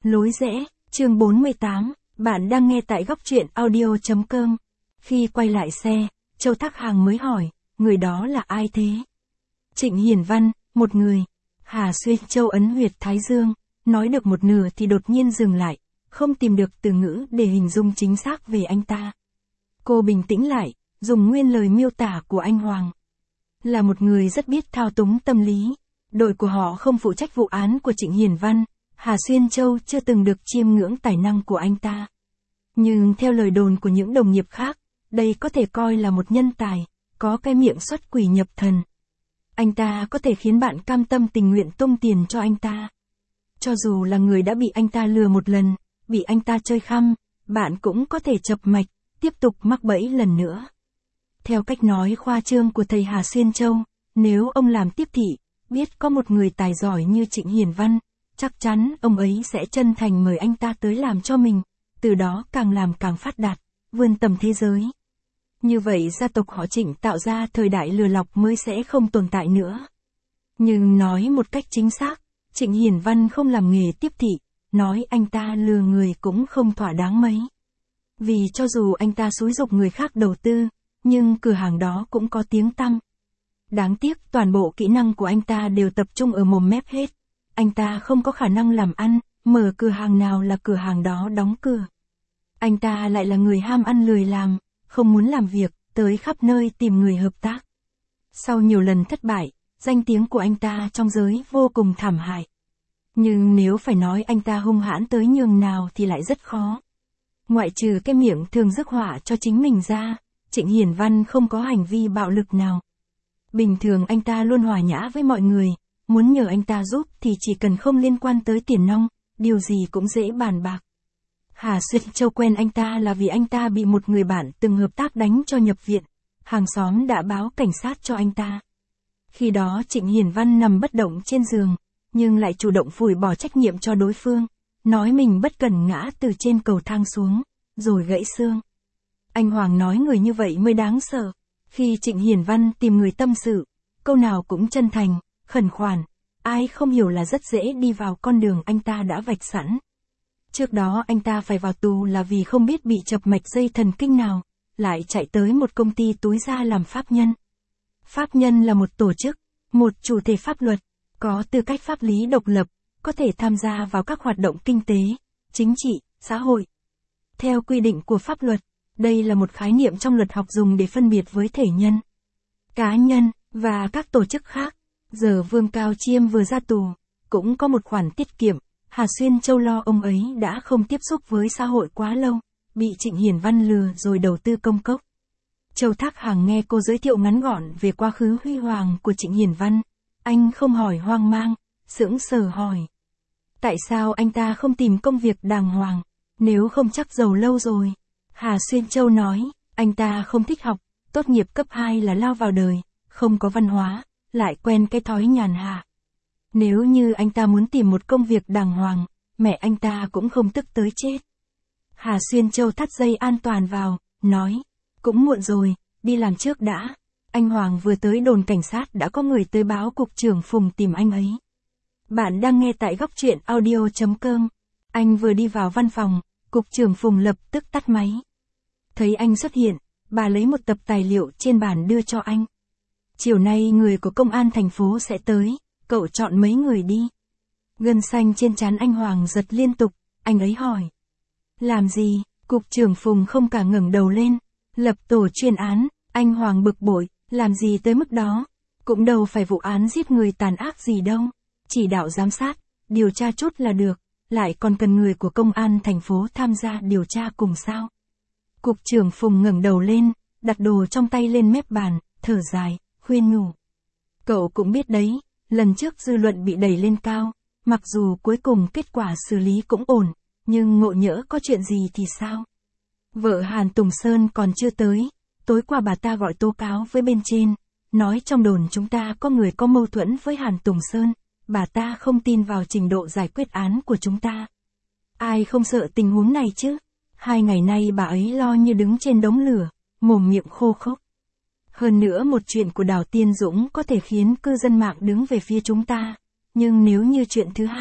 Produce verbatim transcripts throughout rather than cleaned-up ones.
Lối rẽ, chương bốn mươi tám, bạn đang nghe tại góc truyện audio.com. Khi quay lại xe, Châu Thác Hàng mới hỏi, người đó là ai thế? Trịnh Hiển Văn, một người. Hà Xuyên Châu ấn huyệt thái dương, nói được một nửa thì đột nhiên dừng lại, không tìm được từ ngữ để hình dung chính xác về anh ta. Cô bình tĩnh lại, dùng nguyên lời miêu tả của anh Hoàng. Là một người rất biết thao túng tâm lý. Đội của họ không phụ trách vụ án của Trịnh Hiển Văn, Hà Xuyên Châu chưa từng được chiêm ngưỡng tài năng của anh ta. Nhưng theo lời đồn của những đồng nghiệp khác, đây có thể coi là một nhân tài, có cái miệng xuất quỷ nhập thần. Anh ta có thể khiến bạn cam tâm tình nguyện tung tiền cho anh ta. Cho dù là người đã bị anh ta lừa một lần, bị anh ta chơi khăm, bạn cũng có thể chập mạch, tiếp tục mắc bẫy lần nữa. Theo cách nói khoa trương của thầy Hà Xuyên Châu, nếu ông làm tiếp thị, biết có một người tài giỏi như Trịnh Hiển Văn, chắc chắn ông ấy sẽ chân thành mời anh ta tới làm cho mình, từ đó càng làm càng phát đạt, vươn tầm thế giới. Như vậy gia tộc họ Trịnh tạo ra thời đại lừa lọc mới sẽ không tồn tại nữa. Nhưng nói một cách chính xác, Trịnh Hiển Văn không làm nghề tiếp thị, nói anh ta lừa người cũng không thỏa đáng mấy. Vì cho dù anh ta xúi giục người khác đầu tư, nhưng cửa hàng đó cũng có tiếng tăm. Đáng tiếc toàn bộ kỹ năng của anh ta đều tập trung ở mồm mép hết. Anh ta không có khả năng làm ăn, mở cửa hàng nào là cửa hàng đó đóng cửa. Anh ta lại là người ham ăn lười làm, không muốn làm việc, tới khắp nơi tìm người hợp tác. Sau nhiều lần thất bại, danh tiếng của anh ta trong giới vô cùng thảm hại. Nhưng nếu phải nói anh ta hung hãn tới nhường nào thì lại rất khó. Ngoại trừ cái miệng thường rước họa cho chính mình ra, Trịnh Hiển Văn không có hành vi bạo lực nào. Bình thường anh ta luôn hòa nhã với mọi người, muốn nhờ anh ta giúp thì chỉ cần không liên quan tới tiền nong, điều gì cũng dễ bàn bạc. Hà Xuyên Châu quen anh ta là vì anh ta bị một người bạn từng hợp tác đánh cho nhập viện, hàng xóm đã báo cảnh sát cho anh ta. Khi đó Trịnh Hiển Văn nằm bất động trên giường, nhưng lại chủ động phủi bỏ trách nhiệm cho đối phương, nói mình bất cẩn ngã từ trên cầu thang xuống, rồi gãy xương. Anh Hoàng nói người như vậy mới đáng sợ. Khi Trịnh Hiển Văn tìm người tâm sự, câu nào cũng chân thành, khẩn khoản, ai không hiểu là rất dễ đi vào con đường anh ta đã vạch sẵn. Trước đó anh ta phải vào tù là vì không biết bị chập mạch dây thần kinh nào, lại chạy tới một công ty túi ra làm pháp nhân. Pháp nhân là một tổ chức, một chủ thể pháp luật, có tư cách pháp lý độc lập, có thể tham gia vào các hoạt động kinh tế, chính trị, xã hội. Theo quy định của pháp luật, đây là một khái niệm trong luật học dùng để phân biệt với thể nhân, cá nhân, và các tổ chức khác. Giờ Vương Cao Chiêm vừa ra tù, cũng có một khoản tiết kiệm, Hà Xuyên Châu lo ông ấy đã không tiếp xúc với xã hội quá lâu, bị Trịnh Hiển Văn lừa rồi đầu tư công cốc. Châu Thác Hàng nghe cô giới thiệu ngắn gọn về quá khứ huy hoàng của Trịnh Hiển Văn, anh không hỏi hoang mang, sững sờ hỏi. Tại sao anh ta không tìm công việc đàng hoàng, nếu không chắc giàu lâu rồi? Hà Xuyên Châu nói, anh ta không thích học, tốt nghiệp cấp hai là lao vào đời, không có văn hóa, lại quen cái thói nhàn hạ. Nếu như anh ta muốn tìm một công việc đàng hoàng, mẹ anh ta cũng không tức tới chết. Hà Xuyên Châu thắt dây an toàn vào, nói, cũng muộn rồi, đi làm trước đã. Anh Hoàng vừa tới đồn cảnh sát đã có người tới báo cục trưởng Phùng tìm anh ấy. Bạn đang nghe tại góc truyện audio.com. Anh vừa đi vào văn phòng, cục trưởng Phùng lập tức tắt máy. Thấy anh xuất hiện, bà lấy một tập tài liệu trên bàn đưa cho anh. Chiều nay người của công an thành phố sẽ tới, cậu chọn mấy người đi. Gân xanh trên trán anh Hoàng giật liên tục, anh ấy hỏi. Làm gì? Cục trưởng Phùng không cả ngẩng đầu lên. Lập tổ chuyên án, anh Hoàng bực bội, làm gì tới mức đó? Cũng đâu phải vụ án giết người tàn ác gì đâu. Chỉ đạo giám sát, điều tra chút là được, lại còn cần người của công an thành phố tham gia điều tra cùng sao? Cục trưởng Phùng ngẩng đầu lên, đặt đồ trong tay lên mép bàn, thở dài, khuyên nhủ. Cậu cũng biết đấy, lần trước dư luận bị đẩy lên cao, mặc dù cuối cùng kết quả xử lý cũng ổn, nhưng ngộ nhỡ có chuyện gì thì sao? Vợ Hàn Tùng Sơn còn chưa tới, tối qua bà ta gọi tố cáo với bên trên, nói trong đồn chúng ta có người có mâu thuẫn với Hàn Tùng Sơn, bà ta không tin vào trình độ giải quyết án của chúng ta. Ai không sợ tình huống này chứ? Hai ngày nay bà ấy lo như đứng trên đống lửa, mồm miệng khô khốc. Hơn nữa một chuyện của Đào Tiên Dũng có thể khiến cư dân mạng đứng về phía chúng ta, nhưng nếu như chuyện thứ hai,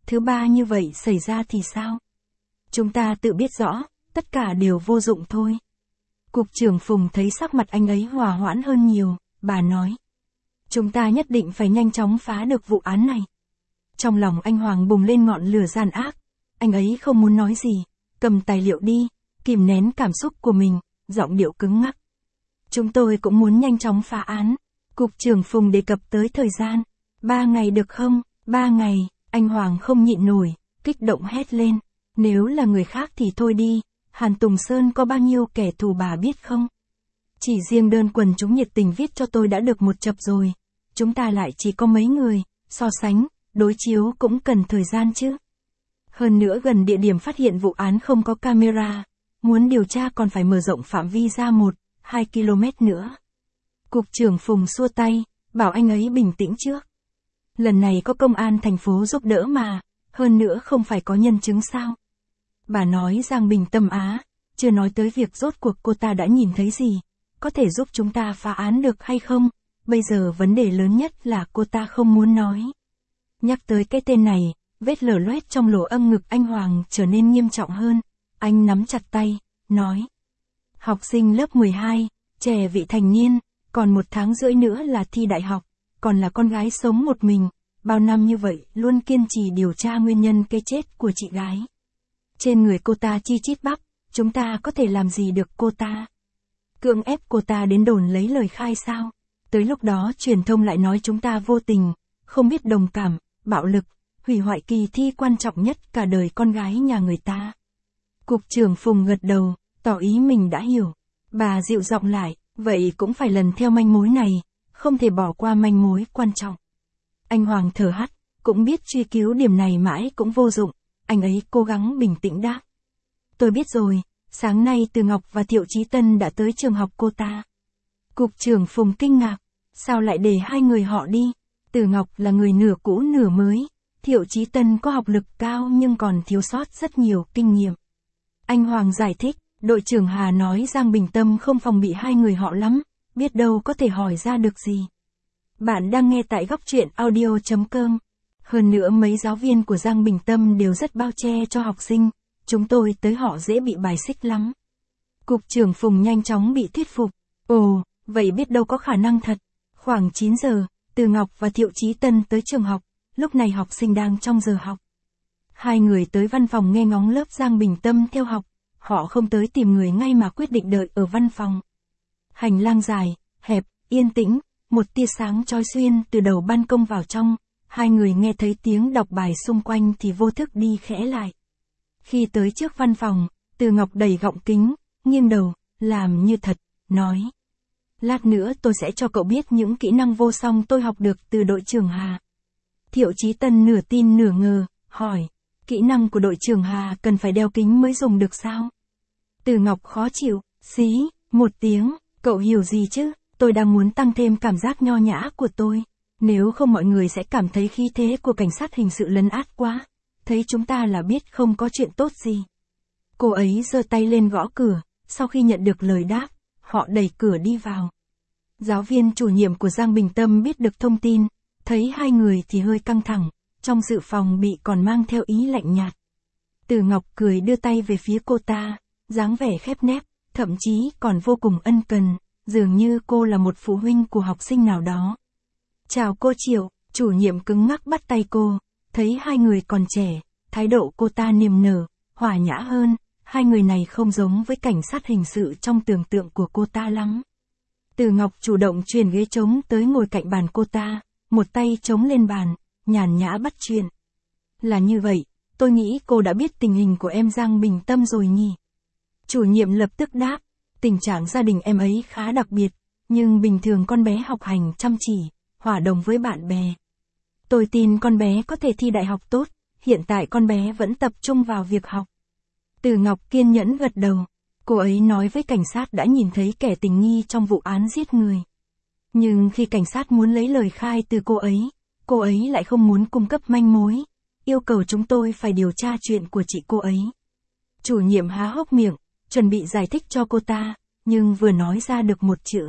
thứ ba như vậy xảy ra thì sao? Chúng ta tự biết rõ, tất cả đều vô dụng thôi. Cục trưởng Phùng thấy sắc mặt anh ấy hòa hoãn hơn nhiều, bà nói. Chúng ta nhất định phải nhanh chóng phá được vụ án này. Trong lòng anh Hoàng bùng lên ngọn lửa gian ác, anh ấy không muốn nói gì, cầm tài liệu đi, kìm nén cảm xúc của mình, giọng điệu cứng ngắc. Chúng tôi cũng muốn nhanh chóng phá án. Cục trưởng Phùng đề cập tới thời gian. Ba ngày được không? Ba ngày, anh Hoàng không nhịn nổi, kích động hét lên. Nếu là người khác thì thôi đi, Hàn Tùng Sơn có bao nhiêu kẻ thù bà biết không? Chỉ riêng đơn quần chúng nhiệt tình viết cho tôi đã được một chập rồi. Chúng ta lại chỉ có mấy người, so sánh, đối chiếu cũng cần thời gian chứ. Hơn nữa gần địa điểm phát hiện vụ án không có camera, muốn điều tra còn phải mở rộng phạm vi ra một, hai ki lô mét nữa. Cục trưởng Phùng xua tay, bảo anh ấy bình tĩnh trước. Lần này có công an thành phố giúp đỡ mà, hơn nữa không phải có nhân chứng sao. Bà nói Giang Bình Tâm á, chưa nói tới việc rốt cuộc cô ta đã nhìn thấy gì, có thể giúp chúng ta phá án được hay không, bây giờ vấn đề lớn nhất là cô ta không muốn nói. Nhắc tới cái tên này, vết lở loét trong lỗ âm ngực anh Hoàng trở nên nghiêm trọng hơn, anh nắm chặt tay, nói. Học sinh lớp mười hai, trẻ vị thành niên, còn một tháng rưỡi nữa là thi đại học, còn là con gái sống một mình, bao năm như vậy luôn kiên trì điều tra nguyên nhân cái chết của chị gái. Trên người cô ta chi chít bắp, chúng ta có thể làm gì được cô ta? Cưỡng ép cô ta đến đồn lấy lời khai sao? Tới lúc đó truyền thông lại nói chúng ta vô tình, không biết đồng cảm, bạo lực, hủy hoại kỳ thi quan trọng nhất cả đời con gái nhà người ta. Cục trưởng Phùng gật đầu, tỏ ý mình đã hiểu. Bà dịu giọng lại, vậy cũng phải lần theo manh mối này, không thể bỏ qua manh mối quan trọng. Anh Hoàng thở hắt, cũng biết truy cứu điểm này mãi cũng vô dụng, anh ấy cố gắng bình tĩnh đáp. Tôi biết rồi, sáng nay Từ Ngọc và Thiệu Chí Tân đã tới trường học cô ta. Cục trưởng Phùng kinh ngạc, sao lại để hai người họ đi? Từ Ngọc là người nửa cũ nửa mới, Thiệu Chí Tân có học lực cao nhưng còn thiếu sót rất nhiều kinh nghiệm. Anh Hoàng giải thích, đội trưởng Hà nói Giang Bình Tâm không phòng bị hai người họ lắm, biết đâu có thể hỏi ra được gì. Bạn đang nghe tại góc truyện audio chấm com. Hơn nữa mấy giáo viên của Giang Bình Tâm đều rất bao che cho học sinh, chúng tôi tới họ dễ bị bài xích lắm. Cục trưởng Phùng nhanh chóng bị thuyết phục. Ồ, vậy biết đâu có khả năng thật. Khoảng chín giờ, Từ Ngọc và Thiệu Chí Tân tới trường học, lúc này học sinh đang trong giờ học. Hai người tới văn phòng nghe ngóng lớp Giang Bình Tâm theo học, họ không tới tìm người ngay mà quyết định đợi ở văn phòng. Hành lang dài, hẹp, yên tĩnh, một tia sáng chói xuyên từ đầu ban công vào trong, hai người nghe thấy tiếng đọc bài xung quanh thì vô thức đi khẽ lại. Khi tới trước văn phòng, Từ Ngọc đẩy gọng kính, nghiêng đầu, làm như thật, nói. Lát nữa tôi sẽ cho cậu biết những kỹ năng vô song tôi học được từ đội trưởng Hà. Thiệu Chí Tân nửa tin nửa ngờ, hỏi, kỹ năng của đội trưởng Hà cần phải đeo kính mới dùng được sao? Từ Ngọc khó chịu, xí, một tiếng, cậu hiểu gì chứ, tôi đang muốn tăng thêm cảm giác nho nhã của tôi. Nếu không mọi người sẽ cảm thấy khí thế của cảnh sát hình sự lấn át quá. Thấy chúng ta là biết không có chuyện tốt gì. Cô ấy giơ tay lên gõ cửa, sau khi nhận được lời đáp, họ đẩy cửa đi vào. Giáo viên chủ nhiệm của Giang Bình Tâm biết được thông tin, thấy hai người thì hơi căng thẳng, trong dự phòng bị còn mang theo ý lạnh nhạt. Từ Ngọc cười đưa tay về phía cô ta, dáng vẻ khép nép, thậm chí còn vô cùng ân cần, dường như cô là một phụ huynh của học sinh nào đó. Chào cô Triệu, chủ nhiệm cứng ngắc bắt tay cô, thấy hai người còn trẻ, thái độ cô ta niềm nở, hòa nhã hơn, hai người này không giống với cảnh sát hình sự trong tưởng tượng của cô ta lắm. Từ Ngọc chủ động chuyển ghế trống tới ngồi cạnh bàn cô ta, một tay chống lên bàn, nhàn nhã bắt chuyện. Là như vậy, tôi nghĩ cô đã biết tình hình của em Giang Bình Tâm rồi nhỉ? Chủ nhiệm lập tức đáp, tình trạng gia đình em ấy khá đặc biệt, nhưng bình thường con bé học hành chăm chỉ, hòa đồng với bạn bè. Tôi tin con bé có thể thi đại học tốt, hiện tại con bé vẫn tập trung vào việc học. Từ Ngọc kiên nhẫn gật đầu, cô ấy nói với cảnh sát đã nhìn thấy kẻ tình nghi trong vụ án giết người. Nhưng khi cảnh sát muốn lấy lời khai từ cô ấy, cô ấy lại không muốn cung cấp manh mối, yêu cầu chúng tôi phải điều tra chuyện của chị cô ấy. Chủ nhiệm há hốc miệng, chuẩn bị giải thích cho cô ta, nhưng vừa nói ra được một chữ.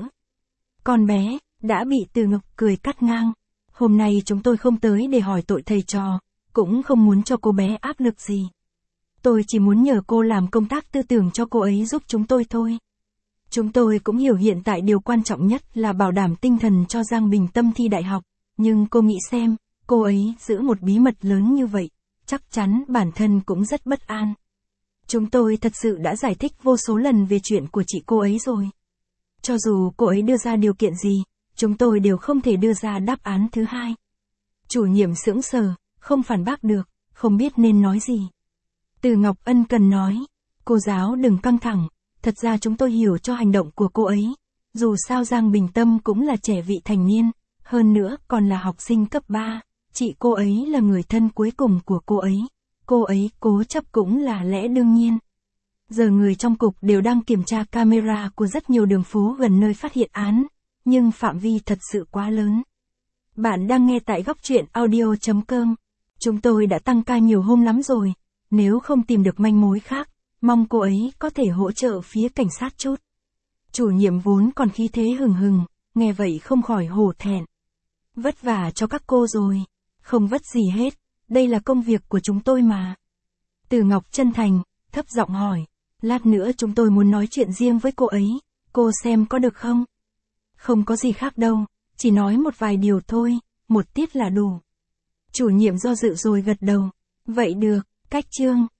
Con bé, đã bị Từ Ngọc cười cắt ngang. Hôm nay chúng tôi không tới để hỏi tội thầy trò, cũng không muốn cho cô bé áp lực gì. Tôi chỉ muốn nhờ cô làm công tác tư tưởng cho cô ấy giúp chúng tôi thôi. Chúng tôi cũng hiểu hiện tại điều quan trọng nhất là bảo đảm tinh thần cho Giang Bình Tâm thi đại học, nhưng cô nghĩ xem, cô ấy giữ một bí mật lớn như vậy, chắc chắn bản thân cũng rất bất an. Chúng tôi thật sự đã giải thích vô số lần về chuyện của chị cô ấy rồi. Cho dù cô ấy đưa ra điều kiện gì, chúng tôi đều không thể đưa ra đáp án thứ hai. Chủ nhiệm sững sờ, không phản bác được, không biết nên nói gì. Từ Ngọc ân cần nói, cô giáo đừng căng thẳng, thật ra chúng tôi hiểu cho hành động của cô ấy. Dù sao Giang Bình Tâm cũng là trẻ vị thành niên, hơn nữa còn là học sinh cấp ba, chị cô ấy là người thân cuối cùng của cô ấy. Cô ấy cố chấp cũng là lẽ đương nhiên. Giờ người trong cục đều đang kiểm tra camera của rất nhiều đường phố gần nơi phát hiện án, nhưng phạm vi thật sự quá lớn. Bạn đang nghe tại góc truyện audio chấm com. Chúng tôi đã tăng ca nhiều hôm lắm rồi, nếu không tìm được manh mối khác, mong cô ấy có thể hỗ trợ phía cảnh sát chút. Chủ nhiệm vốn còn khí thế hừng hừng, nghe vậy không khỏi hổ thẹn. Vất vả cho các cô rồi. Không vất gì hết, đây là công việc của chúng tôi mà. Từ Ngọc chân thành, thấp giọng hỏi, lát nữa chúng tôi muốn nói chuyện riêng với cô ấy, cô xem có được không? Không có gì khác đâu, chỉ nói một vài điều thôi, một tiết là đủ. Chủ nhiệm do dự rồi gật đầu, vậy được, cách chương.